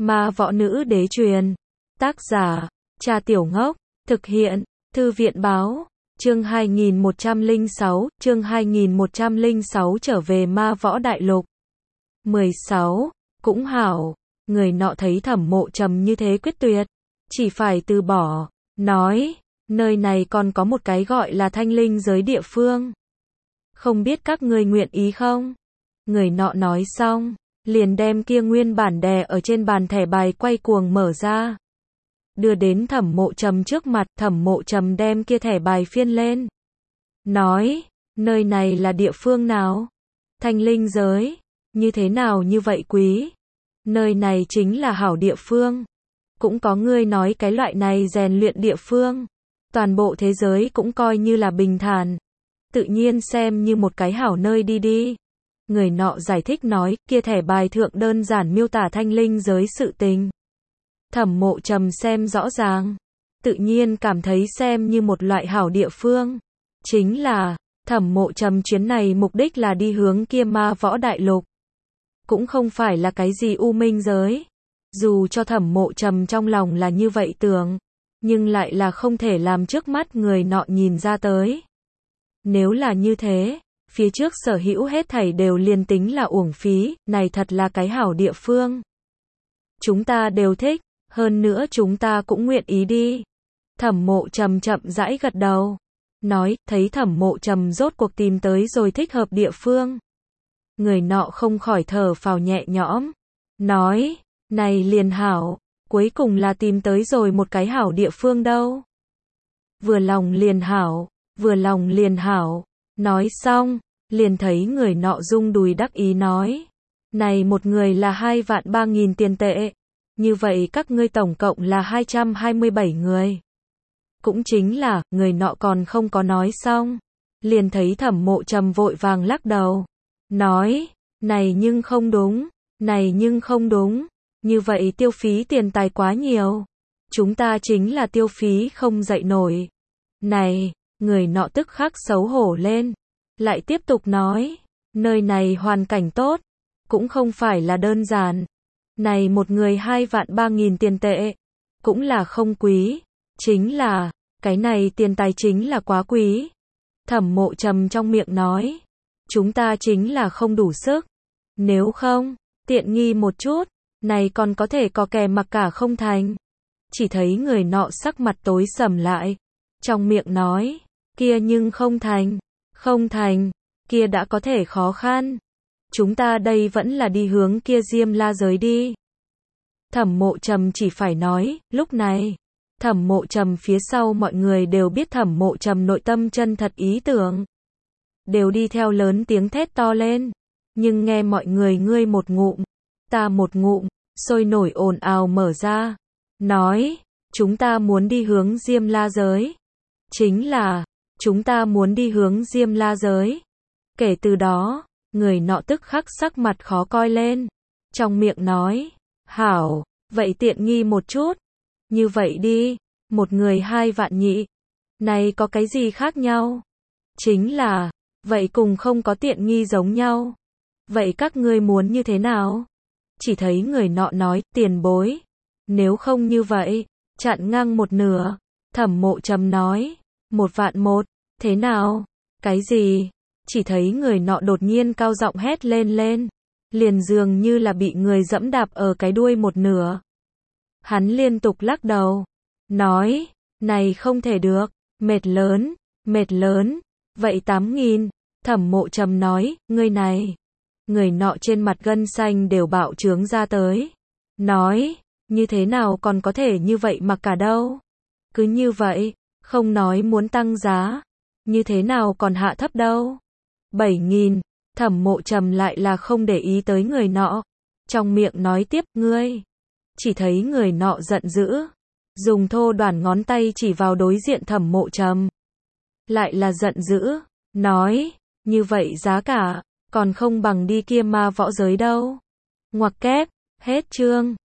Ma võ nữ đế truyền. Tác giả, Cha Tiểu Ngốc. Thực hiện, Thư viện báo. Chương 2106, chương 2106 trở về ma võ đại lục. 16. Cũng hảo. Người nọ thấy Thẩm Mộ Trầm như thế quyết tuyệt, chỉ phải từ bỏ, nói, nơi này còn có một cái gọi là thanh linh giới địa phương. Không biết các ngươi nguyện ý không? Người nọ nói xong, liền đem kia nguyên bản đè ở trên bàn thẻ bài quay cuồng mở ra, đưa đến Thẩm Mộ Trầm trước mặt. Thẩm Mộ Trầm đem kia thẻ bài phiên lên, nói, nơi này là địa phương nào? Thanh linh giới, như thế nào như vậy quý? Nơi này chính là hảo địa phương. Cũng có người nói cái loại này rèn luyện địa phương, toàn bộ thế giới cũng coi như là bình thản, tự nhiên xem như một cái hảo nơi đi đi. Người nọ giải thích nói, kia thẻ bài thượng đơn giản miêu tả thanh linh giới sự tình. Thẩm Mộ Trầm xem rõ ràng, tự nhiên cảm thấy xem như một loại hảo địa phương. Chính là, Thẩm Mộ Trầm chuyến này mục đích là đi hướng kia ma võ đại lục, cũng không phải là cái gì u minh giới. Dù cho Thẩm Mộ Trầm trong lòng là như vậy tưởng, nhưng lại là không thể làm trước mắt người nọ nhìn ra tới. Nếu là như thế, phía trước sở hữu hết thảy đều liền tính là uổng phí, này thật là cái hảo địa phương. Chúng ta đều thích, hơn nữa chúng ta cũng nguyện ý đi. Thẩm Mộ Trầm chậm rãi gật đầu, nói, thấy Thẩm Mộ Trầm rốt cuộc tìm tới rồi thích hợp địa phương. Người nọ không khỏi thở phào nhẹ nhõm, nói, này liền hảo, cuối cùng là tìm tới rồi một cái hảo địa phương đâu. Vừa lòng liền hảo, vừa lòng liền hảo. Nói xong, liền thấy người nọ rung đùi đắc ý nói, này một người là 2.300.000 tiền tệ, như vậy các ngươi tổng cộng là 227 người. Cũng chính là, người nọ còn không có nói xong, liền thấy Thẩm Mộ Trầm vội vàng lắc đầu, nói, này nhưng không đúng, này nhưng không đúng, như vậy tiêu phí tiền tài quá nhiều, chúng ta chính là tiêu phí không dậy nổi. Này, người nọ tức khắc xấu hổ lên, lại tiếp tục nói, nơi này hoàn cảnh tốt, cũng không phải là đơn giản. Này một người 2.300.000 tiền tệ, cũng là không quý, chính là, cái này tiền tài chính là quá quý. Thẩm Mộ Trầm trong miệng nói, chúng ta chính là không đủ sức, nếu không, tiện nghi một chút, này còn có thể có kè mặc cả không thành. Chỉ thấy người nọ sắc mặt tối sầm lại, trong miệng nói, kia nhưng không thành, không thành, kia đã có thể khó khăn. Chúng ta đây vẫn là đi hướng kia Diêm La giới đi. Thẩm Mộ Trầm chỉ phải nói, lúc này, Thẩm Mộ Trầm phía sau mọi người đều biết Thẩm Mộ Trầm nội tâm chân thật ý tưởng, đều đi theo lớn tiếng thét to lên, nhưng nghe mọi người ngươi một ngụm, ta một ngụm, sôi nổi ồn ào mở ra, nói, chúng ta muốn đi hướng Diêm La giới. Chính là, chúng ta muốn đi hướng Diêm La giới. Kể từ đó, người nọ tức khắc sắc mặt khó coi lên, trong miệng nói, hảo, vậy tiện nghi một chút, như vậy đi, một người 2.000.000, này có cái gì khác nhau? Chính là, vậy cùng không có tiện nghi giống nhau. Vậy các ngươi muốn như thế nào? Chỉ thấy người nọ nói, tiền bối, nếu không như vậy, chặn ngang một nửa. Thẩm Mộ Trầm nói, 1.100.000, thế nào? Cái gì? Chỉ thấy người nọ đột nhiên cao giọng hét lên, liền dường như là bị người dẫm đạp ở cái đuôi một nửa. Hắn liên tục lắc đầu, nói, này không thể được, mệt lớn, vậy 8.000. Thẩm Mộ Trầm nói, ngươi này. Người nọ trên mặt gân xanh đều bạo trướng ra tới, nói, như thế nào còn có thể như vậy mặc cả đâu. Cứ như vậy, không nói muốn tăng giá, như thế nào còn hạ thấp đâu. 7.000, Thẩm Mộ Trầm lại là không để ý tới người nọ, trong miệng nói tiếp, ngươi. Chỉ thấy người nọ giận dữ, dùng thô đoản ngón tay chỉ vào đối diện Thẩm Mộ Trầm, lại là giận dữ, nói, như vậy giá cả, còn không bằng đi kia ma võ giới đâu. Ngoặc kép, hết chương.